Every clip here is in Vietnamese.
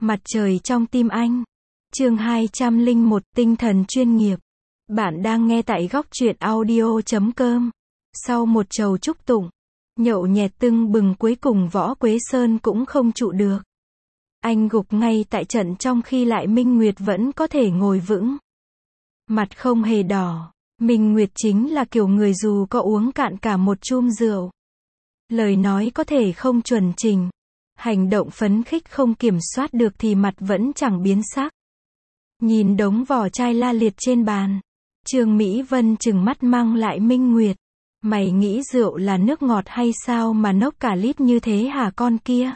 Mặt trời trong tim anh. Chương 201, tinh thần chuyên nghiệp. Bạn đang nghe tại góc truyện audio.com. Sau một chầu chúc tụng, nhậu nhẹt tưng bừng, cuối cùng Võ Quế Sơn cũng không trụ được. Anh gục ngay tại trận trong khi Lại Minh Nguyệt vẫn có thể ngồi vững. Mặt không hề đỏ. Minh Nguyệt chính là kiểu người dù có uống cạn cả một chum rượu, lời nói có thể không chuẩn chỉnh, hành động phấn khích không kiểm soát được thì mặt vẫn chẳng biến sắc. Nhìn đống vỏ chai la liệt trên bàn, Trương Mỹ Vân trừng mắt mang Lại Minh Nguyệt. Mày nghĩ rượu là nước ngọt hay sao mà nốc cả lít như thế hả con kia?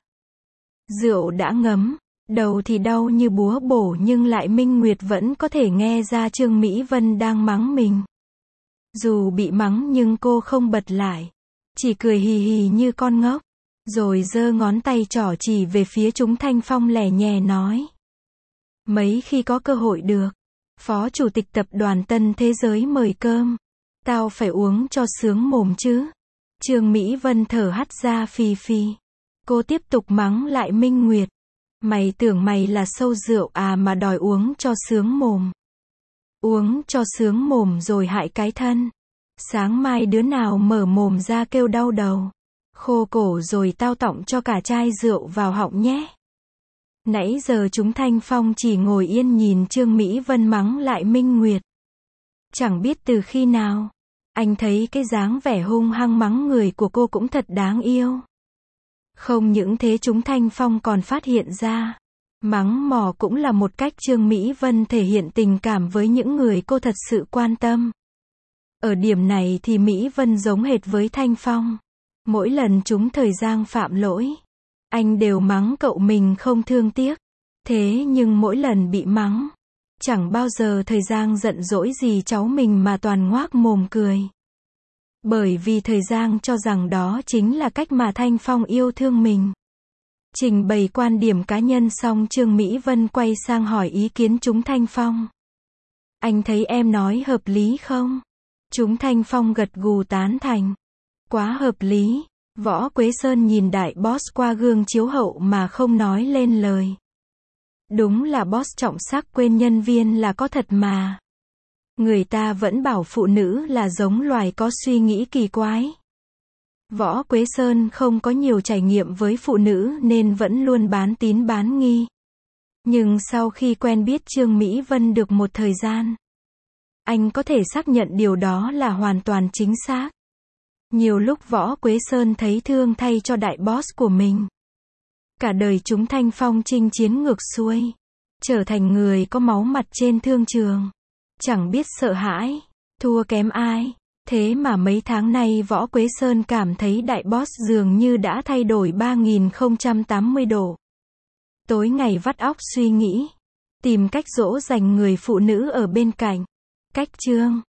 Rượu đã ngấm, đầu thì đau như búa bổ, nhưng Lại Minh Nguyệt vẫn có thể nghe ra Trương Mỹ Vân đang mắng mình. Dù bị mắng nhưng cô không bật lại, chỉ cười hì hì như con ngốc, rồi giơ ngón tay trỏ chỉ về phía chúng Thanh Phong lẻ nhè nói: mấy khi có cơ hội được, Phó Chủ tịch Tập đoàn Tân Thế Giới mời cơm, tao phải uống cho sướng mồm chứ. Trương Mỹ Vân thở hắt ra phì phì. Cô tiếp tục mắng Lại Minh Nguyệt: mày tưởng mày là sâu rượu à mà đòi uống cho sướng mồm. Uống cho sướng mồm rồi hại cái thân. Sáng mai đứa nào mở mồm ra kêu đau đầu, khô cổ rồi tao tọng cho cả chai rượu vào họng nhé. Nãy giờ chúng Thanh Phong chỉ ngồi yên nhìn Trương Mỹ Vân mắng Lại Minh Nguyệt. Chẳng biết từ khi nào, anh thấy cái dáng vẻ hung hăng mắng người của cô cũng thật đáng yêu. Không những thế, chúng Thanh Phong còn phát hiện ra, mắng mỏ cũng là một cách Trương Mỹ Vân thể hiện tình cảm với những người cô thật sự quan tâm. Ở điểm này thì Mỹ Vân giống hệt với Thanh Phong. Mỗi lần chúng Thời Giang phạm lỗi, anh đều mắng cậu mình không thương tiếc. Thế nhưng mỗi lần bị mắng, chẳng bao giờ Thời Giang giận dỗi gì cháu mình mà toàn ngoác mồm cười. Bởi vì Thời Giang cho rằng đó chính là cách mà Thanh Phong yêu thương mình. Trình bày quan điểm cá nhân xong, Trương Mỹ Vân quay sang hỏi ý kiến chúng Thanh Phong. Anh thấy em nói hợp lý không? Chúng Thanh Phong gật gù tán thành. Quá hợp lý. Võ Quế Sơn nhìn đại boss qua gương chiếu hậu mà không nói lên lời. Đúng là boss trọng sắc quên nhân viên là có thật mà. Người ta vẫn bảo phụ nữ là giống loài có suy nghĩ kỳ quái. Võ Quế Sơn không có nhiều trải nghiệm với phụ nữ nên vẫn luôn bán tín bán nghi. Nhưng sau khi quen biết Trương Mỹ Vân được một thời gian, anh có thể xác nhận điều đó là hoàn toàn chính xác. Nhiều lúc Võ Quế Sơn thấy thương thay cho đại boss của mình. Cả đời chúng Thanh Phong chinh chiến ngược xuôi, trở thành người có máu mặt trên thương trường, chẳng biết sợ hãi, thua kém ai. Thế mà mấy tháng nay Võ Quế Sơn cảm thấy đại boss dường như đã thay đổi 3080 độ. Tối ngày vắt óc suy nghĩ, tìm cách dỗ dành người phụ nữ ở bên cạnh. Cách chương